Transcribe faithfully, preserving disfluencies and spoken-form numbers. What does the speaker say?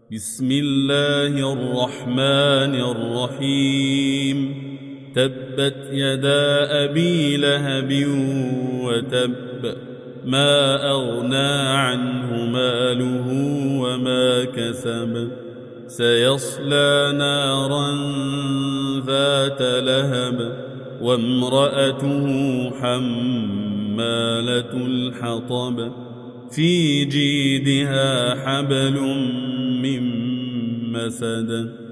بسم الله الرحمن الرحيم تبت يدا أبي لهب وتب ما أغنى عنه ماله وما كسب سيصلى نارا ذات لهب وامرأته حمالة الحطب في جيدها حبل من مسد